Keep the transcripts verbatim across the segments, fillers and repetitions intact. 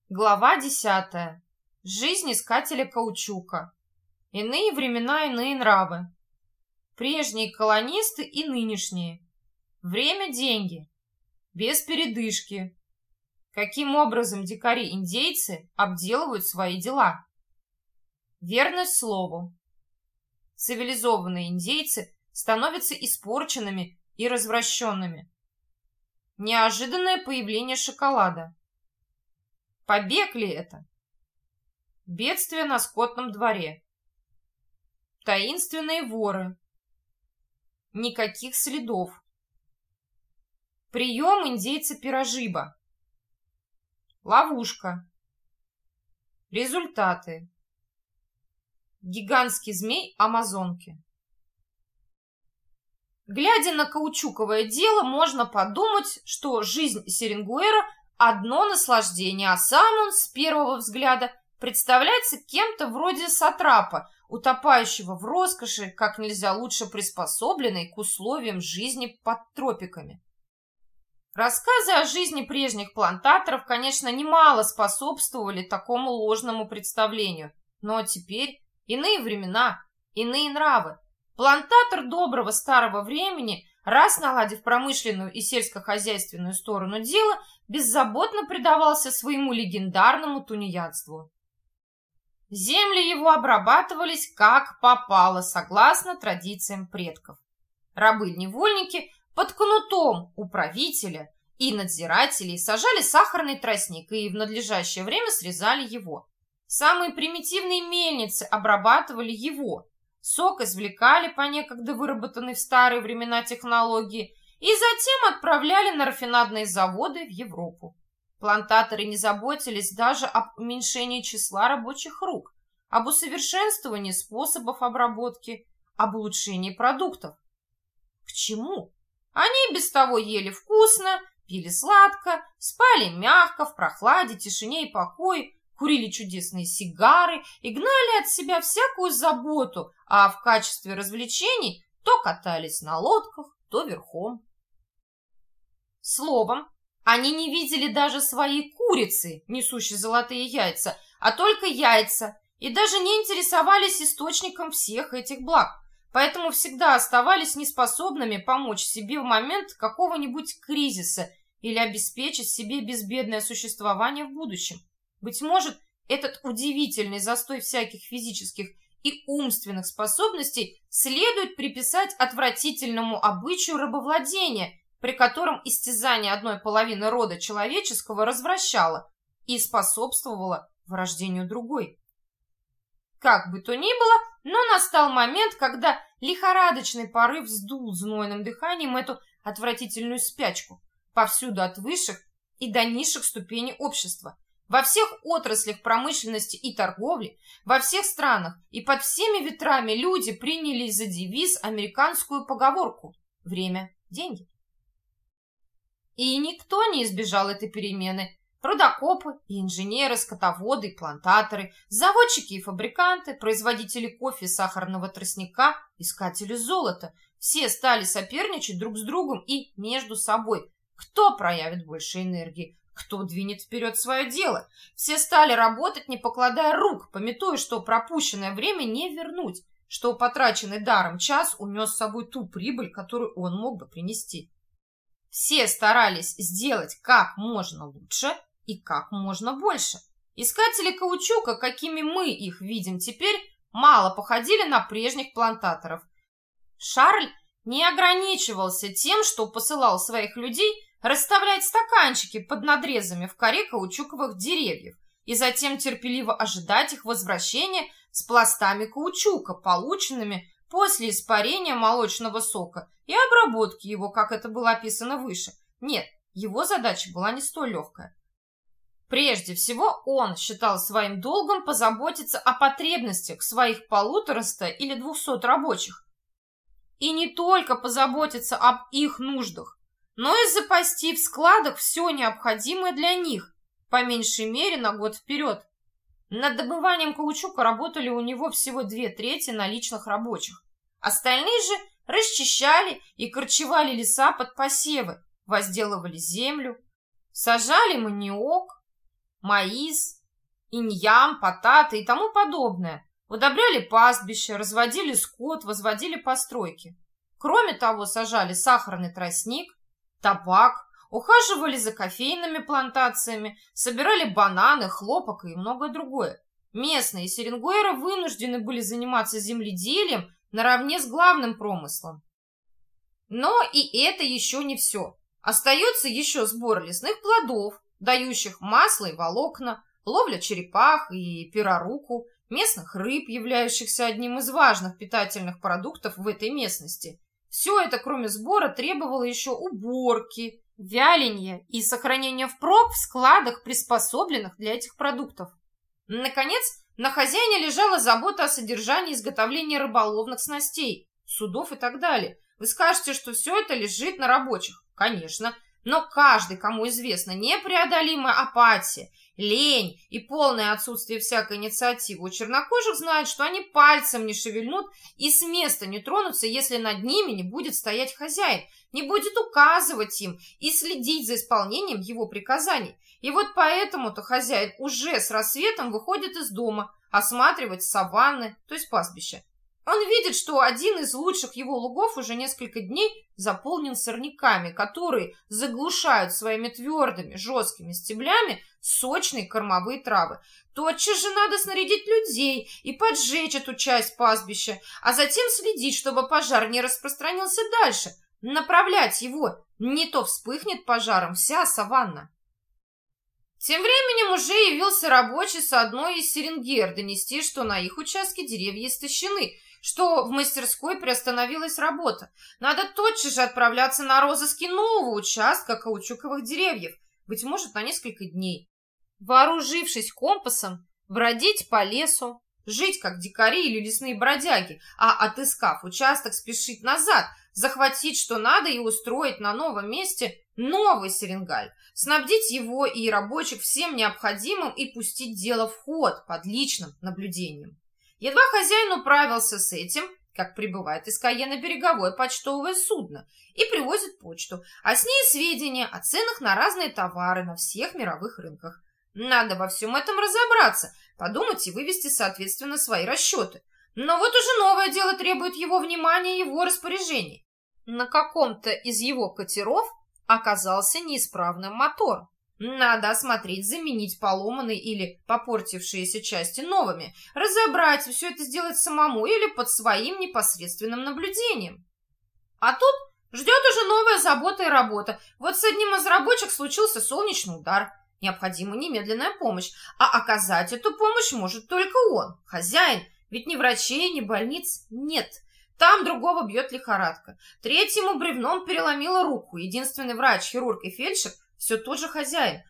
Глава десятая. Жизнь искателя каучука. Иные времена, иные нравы. Прежние колонисты и нынешние. Время – деньги. Без передышки. Каким образом дикари-индейцы обделывают свои дела? Верность слову. Цивилизованные индейцы становятся испорченными и развращенными. Неожиданное появление шоколада. Побег ли это? Бедствие на скотном дворе. Таинственные воры. Никаких следов. Прием индейца Пирожиба. Ловушка. Результаты. Гигантский змей Амазонки. Глядя на каучуковое дело, можно подумать, что жизнь Серенгуэра – одно наслаждение, а сам он с первого взгляда представляется кем-то вроде сатрапа, утопающего в роскоши, как нельзя лучше приспособленной к условиям жизни под тропиками. Рассказы о жизни прежних плантаторов, конечно, немало способствовали такому ложному представлению, но теперь иные времена, иные нравы. Плантатор доброго старого времени, раз наладив промышленную и сельскохозяйственную сторону дела, беззаботно предавался своему легендарному тунеядству. Земли его обрабатывались как попало, согласно традициям предков. Рабы-невольники под кнутом управителя и надзирателей сажали сахарный тростник и в надлежащее время срезали его. Самые примитивные мельницы обрабатывали его. Сок извлекали по некогда выработанной в старые времена технологии и затем отправляли на рафинадные заводы в Европу. Плантаторы не заботились даже об уменьшении числа рабочих рук, об усовершенствовании способов обработки, об улучшении продуктов. К чему? Они без того ели вкусно, пили сладко, спали мягко, в прохладе, тишине и покое, курили чудесные сигары и гнали от себя всякую заботу, а в качестве развлечений то катались на лодках, то верхом. Словом, они не видели даже своей курицы, несущей золотые яйца, а только яйца, и даже не интересовались источником всех этих благ, поэтому всегда оставались неспособными помочь себе в момент какого-нибудь кризиса или обеспечить себе безбедное существование в будущем. Быть может, этот удивительный застой всяких физических и умственных способностей следует приписать отвратительному обычаю рабовладения, при котором истязание одной половины рода человеческого развращало и способствовало вырождению другой. Как бы то ни было, но настал момент, когда лихорадочный порыв сдул знойным дыханием эту отвратительную спячку повсюду от высших и до низших ступеней общества. Во всех отраслях промышленности и торговли, во всех странах и под всеми ветрами люди приняли за девиз американскую поговорку «Время – деньги». И никто не избежал этой перемены. Рудокопы и инженеры, скотоводы и плантаторы, заводчики и фабриканты, производители кофе и сахарного тростника, искатели золота – все стали соперничать друг с другом и между собой. Кто проявит больше энергии? Кто двинет вперед свое дело? Все стали работать, не покладая рук, памятуя, что пропущенное время не вернуть, что потраченный даром час унес с собой ту прибыль, которую он мог бы принести. Все старались сделать как можно лучше и как можно больше. Искатели каучука, какими мы их видим теперь, мало походили на прежних плантаторов. Шарль не ограничивался тем, что посылал своих людей расставлять стаканчики под надрезами в коре каучуковых деревьев и затем терпеливо ожидать их возвращения с пластами каучука, полученными после испарения молочного сока и обработки его, как это было описано выше. Нет, его задача была не столь легкая. Прежде всего, он считал своим долгом позаботиться о потребностях своих полутораста или двухсот рабочих. И не только позаботиться об их нуждах, но и запасти в складах все необходимое для них, по меньшей мере на год вперед. Над добыванием каучука работали у него всего две трети наличных рабочих. Остальные же расчищали и корчевали леса под посевы, возделывали землю, сажали маниок, маис, иньям, потаты и тому подобное. Удобряли пастбища, разводили скот, возводили постройки. Кроме того, сажали сахарный тростник, табак, ухаживали за кофейными плантациями, собирали бананы, хлопок и многое другое. Местные серенгуэры вынуждены были заниматься земледелием наравне с главным промыслом. Но и это еще не все. Остается еще сбор лесных плодов, дающих масло и волокна, ловля черепах и пироруку, местных рыб, являющихся одним из важных питательных продуктов в этой местности. Все это, кроме сбора, требовало еще уборки, вяленья и сохранения впрок в складах, приспособленных для этих продуктов. Наконец, на хозяине лежала забота о содержании и изготовлении рыболовных снастей, судов и так далее. Вы скажете, что все это лежит на рабочих. Конечно, но каждый, кому известна непреодолимая апатия, лень и полное отсутствие всякой инициативы у чернокожих, знает, что они пальцем не шевельнут и с места не тронутся, если над ними не будет стоять хозяин, не будет указывать им и следить за исполнением его приказаний. И вот поэтому-то хозяин уже с рассветом выходит из дома осматривать саванны, то есть пастбища. Он видит, что один из лучших его лугов уже несколько дней заполнен сорняками, которые заглушают своими твердыми, жесткими стеблями сочные кормовые травы. Тотчас же надо снарядить людей и поджечь эту часть пастбища, а затем следить, чтобы пожар не распространился дальше, направлять его, не то вспыхнет пожаром вся саванна. Тем временем уже явился рабочий с одной из серенгер донести, что на их участке деревья истощены, что в мастерской приостановилась работа. Надо тотчас же отправляться на розыски нового участка каучуковых деревьев, быть может, на несколько дней. Вооружившись компасом, бродить по лесу, жить как дикари или лесные бродяги, а, отыскав участок, спешить назад, захватить что надо и устроить на новом месте новый серенгаль, снабдить его и рабочих всем необходимым и пустить дело в ход под личным наблюдением. Едва хозяин управился с этим, как прибывает из Кайена береговое почтовое судно и привозит почту, а с ней сведения о ценах на разные товары на всех мировых рынках. Надо во всем этом разобраться, подумать и вывести, соответственно, свои расчеты. Но вот уже новое дело требует его внимания и его распоряжений. На каком-то из его катеров оказался неисправным мотор. Надо осмотреть, заменить поломанные или попортившиеся части новыми, разобрать, все это сделать самому или под своим непосредственным наблюдением. А тут ждет уже новая забота и работа. Вот с одним из рабочих случился солнечный удар. Необходима немедленная помощь, а оказать эту помощь может только он, хозяин, ведь ни врачей, ни больниц нет. Там другого бьет лихорадка. Третьему бревном переломила руку. Единственный врач, хирург и фельдшер все тот же хозяин.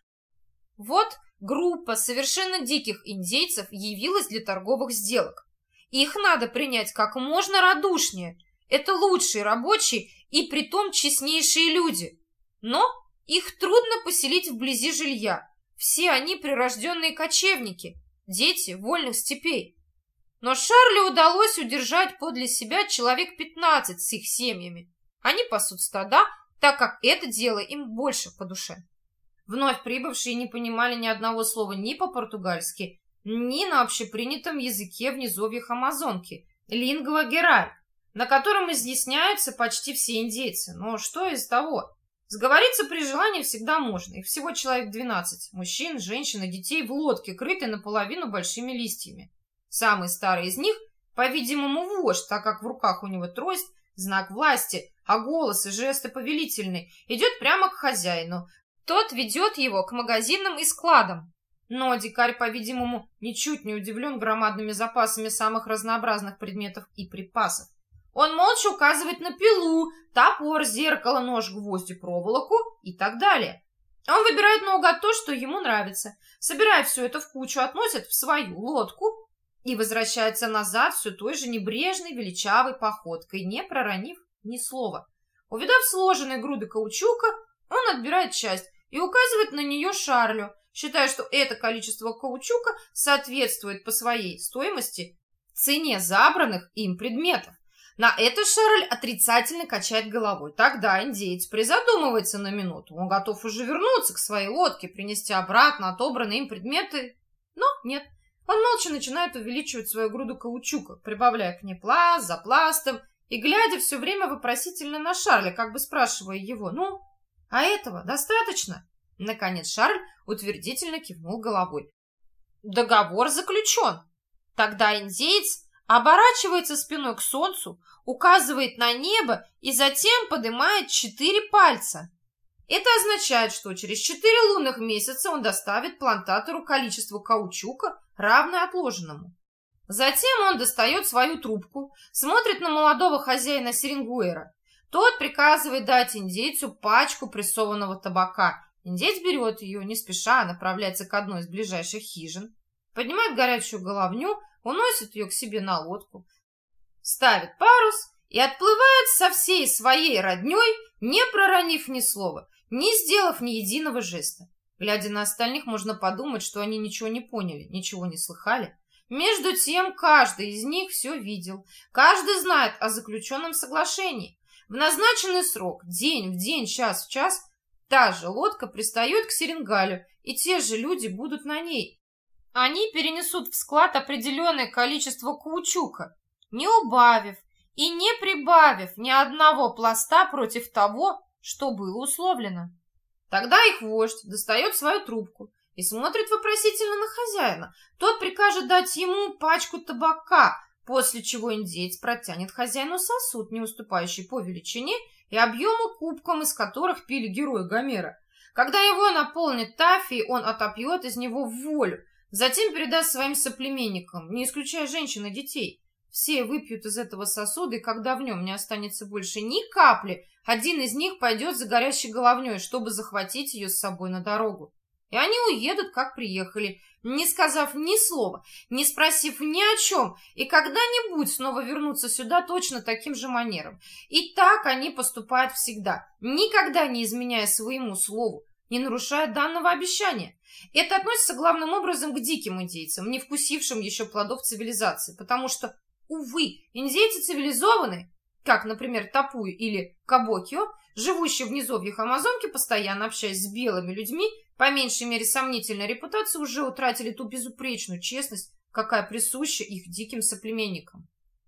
Вот группа совершенно диких индейцев явилась для торговых сделок. Их надо принять как можно радушнее. Это лучшие рабочие и притом честнейшие люди. Но их трудно поселить вблизи жилья. Все они прирожденные кочевники, дети вольных степей. Но Шарлю удалось удержать подле себя человек пятнадцать с их семьями. Они пасут стада, так как это дело им больше по душе. Вновь прибывшие не понимали ни одного слова ни по-португальски, ни на общепринятом языке в низовьях Амазонки, лингва гераль, на котором изъясняются почти все индейцы. Но что из того? Сговориться при желании всегда можно. Их всего человек двенадцать. Мужчин, женщин и детей в лодке, крытой наполовину большими листьями. Самый старый из них, по-видимому, вождь, так как в руках у него трость, знак власти, а голос и жесты повелительные, идет прямо к хозяину. Тот ведет его к магазинам и складам. Но дикарь, по-видимому, ничуть не удивлен громадными запасами самых разнообразных предметов и припасов. Он молча указывает на пилу, топор, зеркало, нож, гвозди, проволоку и так далее. Он выбирает наугад то, что ему нравится, собирая все это в кучу, относит в свою лодку и возвращается назад все той же небрежной, величавой походкой, не проронив ни слова. Увидав сложенные груды каучука, он отбирает часть и указывает на нее Шарлю, считая, что это количество каучука соответствует по своей стоимости цене забранных им предметов. На это Шарль отрицательно качает головой. Тогда индеец призадумывается на минуту. Он готов уже вернуться к своей лодке, принести обратно отобранные им предметы. Но нет. Он молча начинает увеличивать свою груду каучука, прибавляя к ней пласт за пластом и глядя все время вопросительно на Шарля, как бы спрашивая его: «Ну, а этого достаточно?» Наконец Шарль утвердительно кивнул головой. Договор заключен. Тогда индеец оборачивается спиной к солнцу, указывает на небо и затем поднимает четыре пальца. Это означает, что через четыре лунных месяца он доставит плантатору количество каучука, равное отложенному. Затем он достает свою трубку, смотрит на молодого хозяина Серенгуэра. Тот приказывает дать индейцу пачку прессованного табака. Индеец берет ее, не спеша направляется к одной из ближайших хижин, поднимает горячую головню, уносит ее к себе на лодку, ставит парус и отплывает со всей своей родней, не проронив ни слова, не сделав ни единого жеста. Глядя на остальных, можно подумать, что они ничего не поняли, ничего не слыхали. Между тем, каждый из них все видел, каждый знает о заключенном соглашении. В назначенный срок, день в день, час в час, та же лодка пристает к Серенгалю, и те же люди будут на ней. Они перенесут в склад определенное количество каучука, не убавив и не прибавив ни одного пласта против того, что было условлено. Тогда их вождь достает свою трубку и смотрит вопросительно на хозяина. Тот прикажет дать ему пачку табака, после чего индеец протянет хозяину сосуд, не уступающий по величине и объему кубкам, из которых пили герои Гомера. Когда его наполнит тафией, он отопьет из него в волю, затем передаст своим соплеменникам, не исключая женщин и детей. Все выпьют из этого сосуда, и когда в нем не останется больше ни капли, один из них пойдет за горящей головней, чтобы захватить ее с собой на дорогу. И они уедут, как приехали, не сказав ни слова, не спросив ни о чем, и когда-нибудь снова вернутся сюда точно таким же манером. И так они поступают всегда, никогда не изменяя своему слову, не нарушая данного обещания. Это относится главным образом к диким индейцам, не вкусившим еще плодов цивилизации, потому что, увы, индейцы цивилизованные, как, например, Тапуи или Кабокио, живущие в низовьях Амазонки, постоянно общаясь с белыми людьми, по меньшей мере сомнительной репутации, уже утратили ту безупречную честность, какая присуща их диким соплеменникам.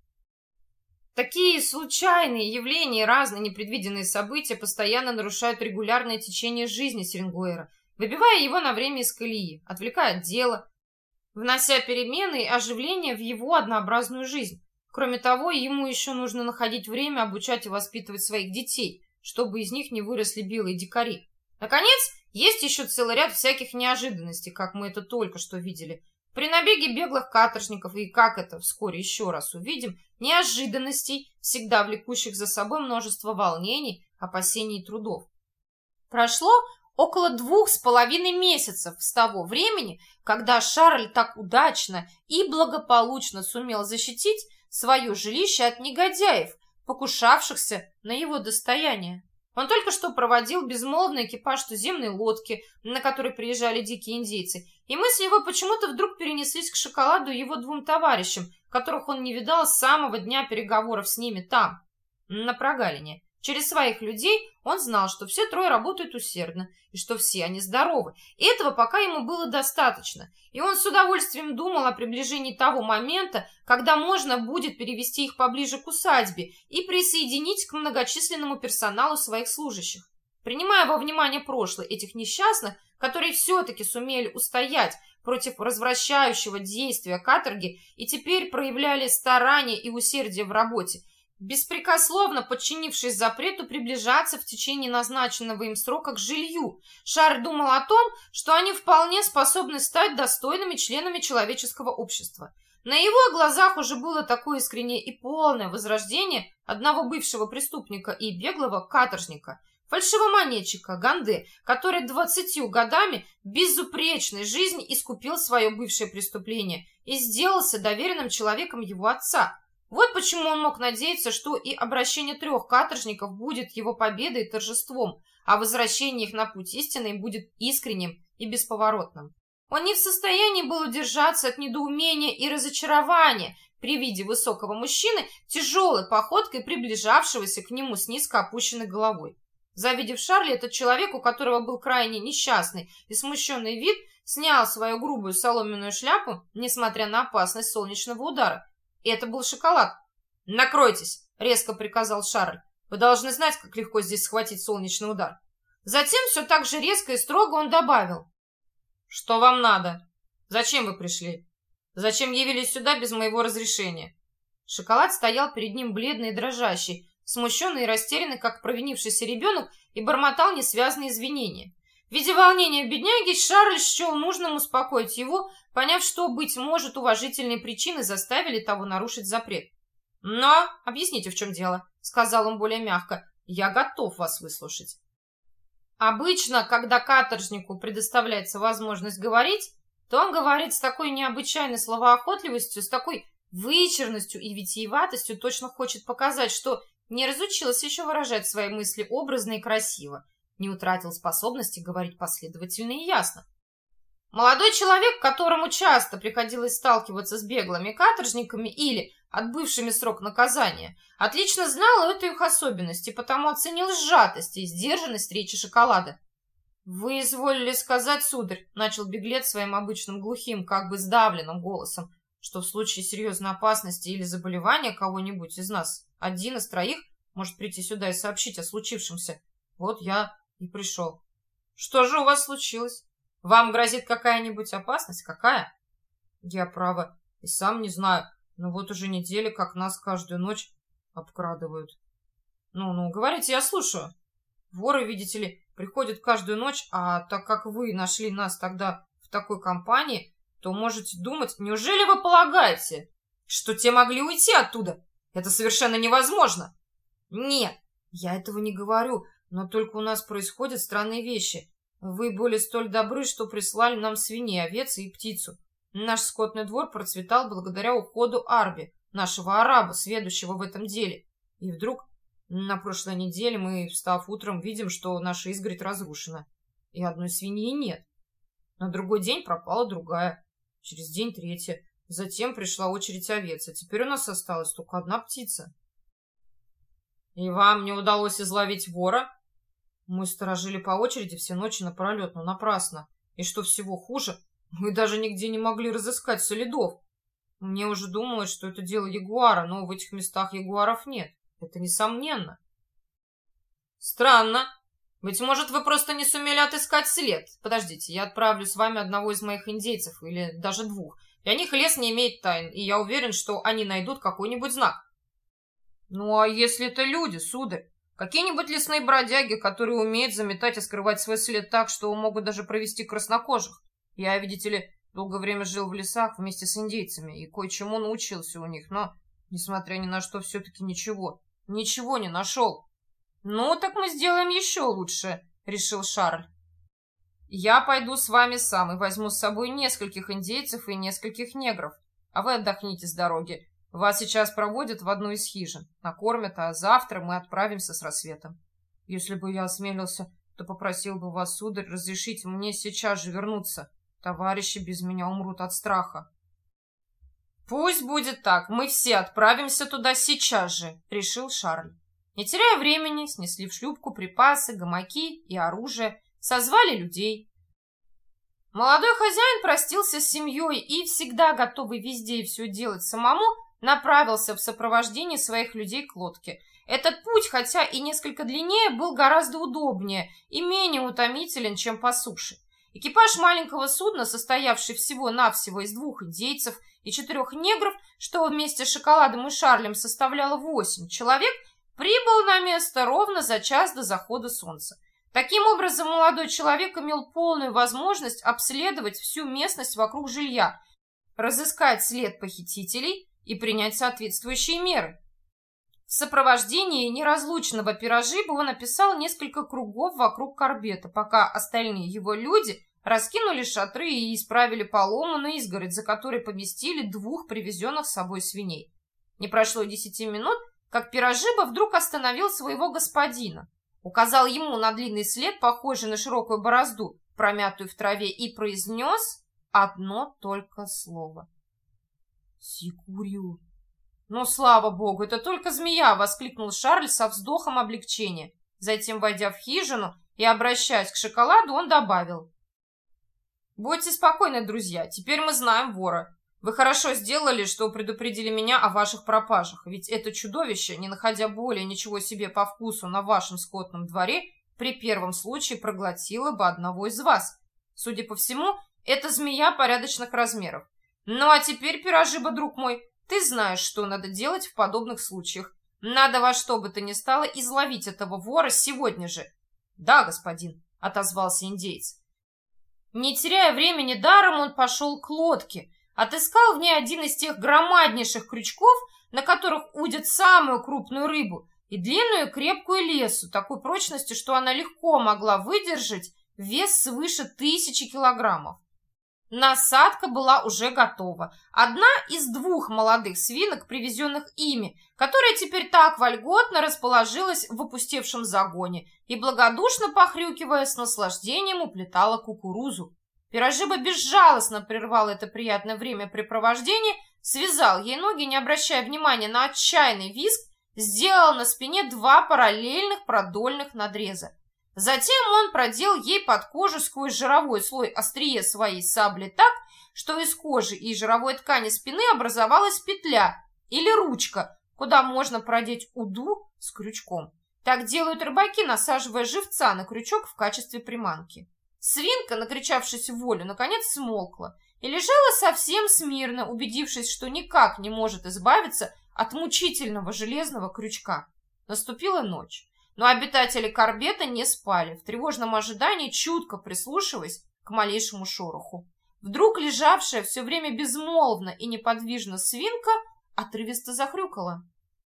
Такие случайные явления и разные непредвиденные события постоянно нарушают регулярное течение жизни Серенгуэра, выбивая его на время из колеи, отвлекая от дела, внося перемены и оживление в его однообразную жизнь. Кроме того, ему еще нужно находить время обучать и воспитывать своих детей, чтобы из них не выросли белые дикари. Наконец, есть еще целый ряд всяких неожиданностей, как мы это только что видели. При набеге беглых каторжников, и как это вскоре еще раз увидим, неожиданностей, всегда влекущих за собой множество волнений, опасений и трудов. Прошло около двух с половиной месяцев с того времени, когда Шарль так удачно и благополучно сумел защитить свое жилище от негодяев, покушавшихся на его достояние. Он только что проводил безмолвный экипаж туземной лодки, на которой приезжали дикие индейцы, и мысли его почему-то вдруг перенеслись к шоколаду и его двум товарищам, которых он не видал с самого дня переговоров с ними там, на прогалине. Через своих людей он знал, что все трое работают усердно, и что все они здоровы. И этого пока ему было достаточно. И он с удовольствием думал о приближении того момента, когда можно будет перевести их поближе к усадьбе и присоединить к многочисленному персоналу своих служащих. Принимая во внимание прошлое этих несчастных, которые все-таки сумели устоять против развращающего действия каторги и теперь проявляли старание и усердие в работе, беспрекословно подчинившись запрету приближаться в течение назначенного им срока к жилью, Шарль думал о том, что они вполне способны стать достойными членами человеческого общества. На его глазах уже было такое искреннее и полное возрождение одного бывшего преступника и беглого каторжника, фальшивомонетчика Ганде, который двадцатью годами безупречной жизни искупил свое бывшее преступление и сделался доверенным человеком его отца. Вот почему он мог надеяться, что и обращение трех каторжников будет его победой и торжеством, а возвращение их на путь истинный будет искренним и бесповоротным. Он не в состоянии был удержаться от недоумения и разочарования при виде высокого мужчины, тяжелой походкой приближавшегося к нему с низко опущенной головой. Завидев Шарля, этот человек, у которого был крайне несчастный и смущенный вид, снял свою грубую соломенную шляпу, несмотря на опасность солнечного удара. И это был шоколад. «Накройтесь!» — резко приказал Шарль. «Вы должны знать, как легко здесь схватить солнечный удар». Затем все так же резко и строго он добавил. «Что вам надо? Зачем вы пришли? Зачем явились сюда без моего разрешения?» Шоколад стоял перед ним бледный и дрожащий, смущенный и растерянный, как провинившийся ребенок, и бормотал несвязные извинения. Видя волнение бедняги, Шарль счел нужным успокоить его, поняв, что, быть может, уважительные причины заставили того нарушить запрет. «Но объясните, в чем дело», — сказал он более мягко. «Я готов вас выслушать». Обычно, когда каторжнику предоставляется возможность говорить, то он говорит с такой необычайной словоохотливостью, с такой вычурностью и витиеватостью, точно хочет показать, что не разучился еще выражать свои мысли образно и красиво, не утратил способности говорить последовательно и ясно. Молодой человек, которому часто приходилось сталкиваться с беглыми каторжниками или отбывшими срок наказания, отлично знал эту их особенность и потому оценил сжатость и сдержанность речи Шоколада. «Вы изволили сказать, сударь», — начал беглец своим обычным глухим, как бы сдавленным голосом, что в случае серьезной опасности или заболевания кого-нибудь из нас, один из троих может прийти сюда и сообщить о случившемся. Вот я и пришел. Что же у вас случилось? Вам грозит какая-нибудь опасность? Какая? Я, право, и сам не знаю, но вот уже недели, как нас каждую ночь обкрадывают. Ну-ну, говорите, я слушаю. Воры, видите ли, приходят каждую ночь, а так как вы нашли нас тогда в такой компании, то можете думать, неужели вы полагаете, что те могли уйти оттуда? Это совершенно невозможно. Нет, я этого не говорю, но только у нас происходят странные вещи. Вы были столь добры, что прислали нам свиней, овец и птицу. Наш скотный двор процветал благодаря уходу Арби, нашего араба, сведущего в этом деле. И вдруг на прошлой неделе мы, встав утром, видим, что наша изгородь разрушена, и одной свиньи нет. На другой день пропала другая, через день третья. Затем пришла очередь овец, а теперь у нас осталась только одна птица. И вам не удалось изловить вора? Мы сторожили по очереди все ночи напролет, но напрасно. И что всего хуже, мы даже нигде не могли разыскать следов. Мне уже думалось, что это дело ягуара, но в этих местах ягуаров нет. Это несомненно. Странно. Быть может, вы просто не сумели отыскать след. Подождите, я отправлю с вами одного из моих индейцев, или даже двух. Для них лес не имеет тайн, и я уверен, что они найдут какой-нибудь знак. Ну, а если это люди, сударь? Какие-нибудь лесные бродяги, которые умеют заметать и скрывать свой след так, что могут даже провести краснокожих. Я, видите ли, долгое время жил в лесах вместе с индейцами и кое-чему научился у них, но, несмотря ни на что, все-таки ничего, ничего не нашел. Ну, так мы сделаем еще лучше, решил Шарль. Я пойду с вами сам и возьму с собой нескольких индейцев и нескольких негров, а вы отдохните с дороги. Вас сейчас проводят в одну из хижин, накормят, а завтра мы отправимся с рассветом. Если бы я осмелился, то попросил бы вас, сударь, разрешить мне сейчас же вернуться. Товарищи без меня умрут от страха. Пусть будет так, мы все отправимся туда сейчас же, решил Шарль. Не теряя времени, снесли в шлюпку припасы, гамаки и оружие, созвали людей. Молодой хозяин простился с семьей и, всегда готовый везде и все делать самому, направился в сопровождении своих людей к лодке. Этот путь, хотя и несколько длиннее, был гораздо удобнее и менее утомителен, чем по суше. Экипаж маленького судна, состоявший всего-навсего из двух индейцев и четырех негров, что вместе с Шоколадом и Шарлем составляло восемь человек, прибыл на место ровно за час до захода солнца. Таким образом, молодой человек имел полную возможность обследовать всю местность вокруг жилья, разыскать след похитителей и принять соответствующие меры. В сопровождении неразлучного пирожиба он написал несколько кругов вокруг корбета, пока остальные его люди раскинули шатры и исправили поломанную изгородь, за которой поместили двух привезенных с собой свиней. Не прошло и десяти минут, как пирожиба вдруг остановил своего господина, указал ему на длинный след, похожий на широкую борозду, промятую в траве, и произнес одно только слово. «Сикурью». «Ну, слава богу, это только змея!» — воскликнул Шарль со вздохом облегчения. Затем, войдя в хижину и обращаясь к шоколаду, он добавил: «Будьте спокойны, друзья, теперь мы знаем вора. Вы хорошо сделали, что предупредили меня о ваших пропажах, ведь это чудовище, не находя более ничего себе по вкусу на вашем скотном дворе, при первом случае проглотило бы одного из вас. Судя по всему, это змея порядочных размеров. Ну а теперь, пирожиба, друг мой, ты знаешь, что надо делать в подобных случаях. Надо во что бы то ни стало изловить этого вора сегодня же». «Да, господин», — отозвался индеец. Не теряя времени даром, он пошел к лодке, отыскал в ней один из тех громаднейших крючков, на которых удят самую крупную рыбу, и длинную крепкую лесу, такой прочности, что она легко могла выдержать вес свыше тысячи килограммов. Насадка была уже готова. Одна из двух молодых свинок, привезенных ими, которая теперь так вольготно расположилась в опустевшем загоне и, благодушно похрюкивая, с наслаждением уплетала кукурузу. Пирожиба безжалостно прервал это приятное времяпрепровождение, связал ей ноги, не обращая внимания на отчаянный визг, сделал на спине два параллельных продольных надреза. Затем он продел ей под кожу сквозь жировой слой острие своей сабли так, что из кожи и жировой ткани спины образовалась петля или ручка, куда можно продеть уду с крючком. Так делают рыбаки, насаживая живца на крючок в качестве приманки. Свинка, накричавшись в волю, наконец смолкла и лежала совсем смирно, убедившись, что никак не может избавиться от мучительного железного крючка. Наступила ночь. Но обитатели корбета не спали, в тревожном ожидании, чутко прислушиваясь к малейшему шороху. Вдруг лежавшая все время безмолвно и неподвижно свинка отрывисто захрюкала.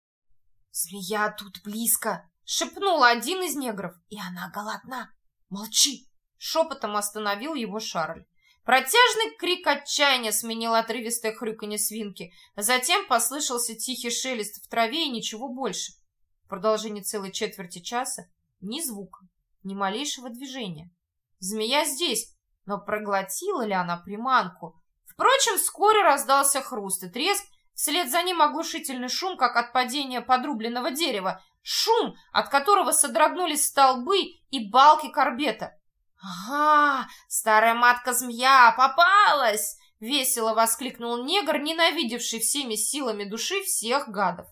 «Змея тут близко!» — шепнул один из негров. «И она голодна! Молчи!» — шепотом остановил его Шарль. Протяжный крик отчаяния сменил отрывистое хрюканье свинки. Затем послышался тихий шелест в траве и ничего больше. В продолжении целой четверти часа ни звука, ни малейшего движения. Змея здесь, но проглотила ли она приманку? Впрочем, вскоре раздался хруст и треск, вслед за ним оглушительный шум, как от падения подрубленного дерева, шум, от которого содрогнулись столбы и балки корбета. «Ага, старая матка-змея попалась!» — весело воскликнул негр, ненавидевший всеми силами души всех гадов.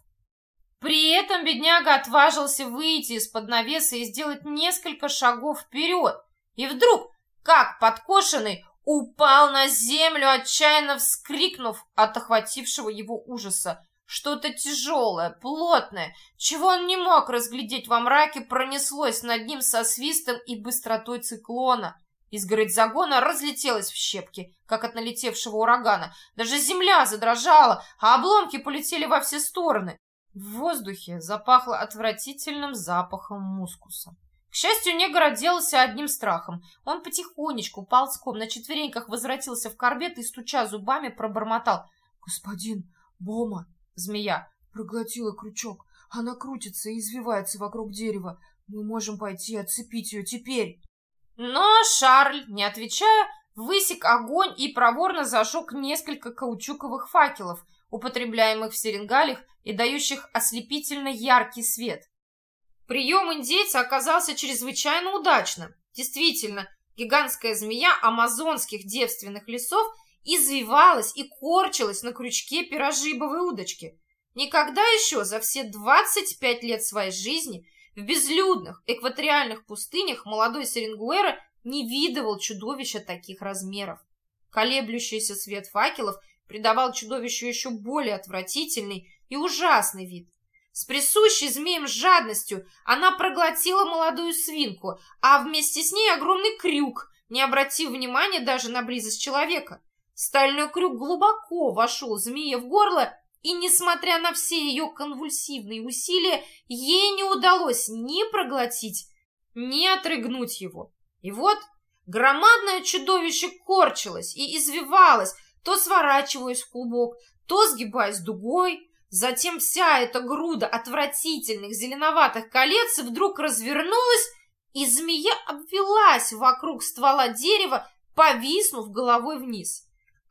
При этом бедняга отважился выйти из-под навеса и сделать несколько шагов вперед, и вдруг, как подкошенный, упал на землю, отчаянно вскрикнув от охватившего его ужаса. Что-то тяжелое, плотное, чего он не мог разглядеть во мраке, пронеслось над ним со свистом и быстротой циклона. Изгородь загона разлетелась в щепки, как от налетевшего урагана. Даже земля задрожала, а обломки полетели во все стороны. В воздухе запахло отвратительным запахом мускуса. К счастью, негр отделался одним страхом. Он потихонечку, ползком, на четвереньках возвратился в корбет и, стуча зубами, пробормотал: «Господин, Бома, змея, проглотила крючок. Она крутится и извивается вокруг дерева. Мы можем пойти и отцепить ее теперь». Но Шарль, не отвечая, высек огонь и проворно зажег несколько каучуковых факелов, употребляемых в серенгалях и дающих ослепительно яркий свет. Прием индейца оказался чрезвычайно удачным. Действительно, гигантская змея амазонских девственных лесов извивалась и корчилась на крючке пирожибовой удочки. Никогда еще за все двадцать пять лет своей жизни в безлюдных экваториальных пустынях молодой Серенгуэра не видывал чудовища таких размеров. Колеблющийся свет факелов придавал чудовищу еще более отвратительный и ужасный вид. С присущей змеям жадностью она проглотила молодую свинку, а вместе с ней огромный крюк, не обратив внимания даже на близость человека. Стальной крюк глубоко вошел змее в горло, и, несмотря на все ее конвульсивные усилия, ей не удалось ни проглотить, ни отрыгнуть его. И вот громадное чудовище корчилось и извивалось, то сворачиваясь в клубок, то сгибаясь дугой. Затем вся эта груда отвратительных зеленоватых колец вдруг развернулась, и змея обвелась вокруг ствола дерева, повиснув головой вниз.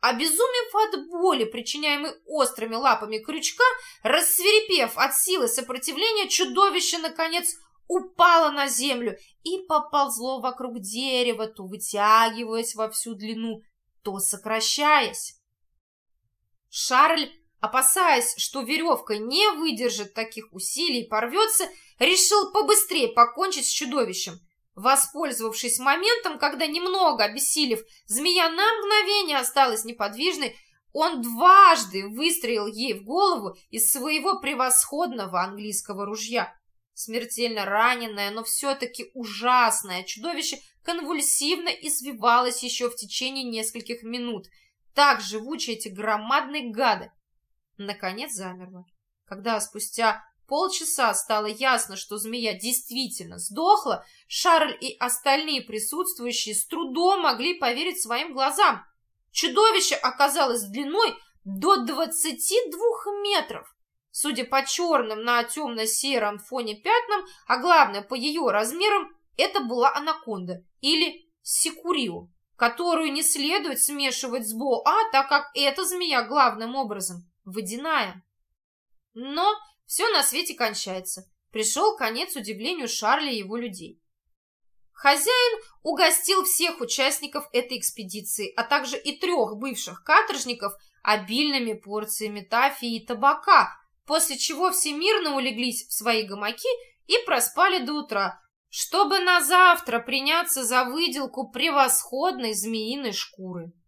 Обезумев от боли, причиняемой острыми лапами крючка, рассвирепев от силы сопротивления, чудовище, наконец, упало на землю и поползло вокруг дерева, то вытягиваясь во всю длину, то сокращаясь. Шарль, опасаясь, что веревка не выдержит таких усилий и порвется, решил побыстрее покончить с чудовищем. Воспользовавшись моментом, когда, немного обессилев, змея на мгновение осталась неподвижной, он дважды выстрелил ей в голову из своего превосходного английского ружья. Смертельно раненое, но все-таки ужасное чудовище конвульсивно извивалось еще в течение нескольких минут. Так живучи эти громадные гады. Наконец замерло. Когда спустя полчаса стало ясно, что змея действительно сдохла, Шарль и остальные присутствующие с трудом могли поверить своим глазам. Чудовище оказалось длиной до двадцати двух метров. Судя по черным на темно-сером фоне пятнам, а главное по ее размерам, это была анаконда или секурио, которую не следует смешивать с боа, так как эта змея главным образом водяная. Но все на свете кончается. Пришел конец удивлению Шарля и его людей. Хозяин угостил всех участников этой экспедиции, а также и трех бывших каторжников обильными порциями тафи и табака, после чего все мирно улеглись в свои гамаки и проспали до утра, чтобы на завтра приняться за выделку превосходной змеиной шкуры.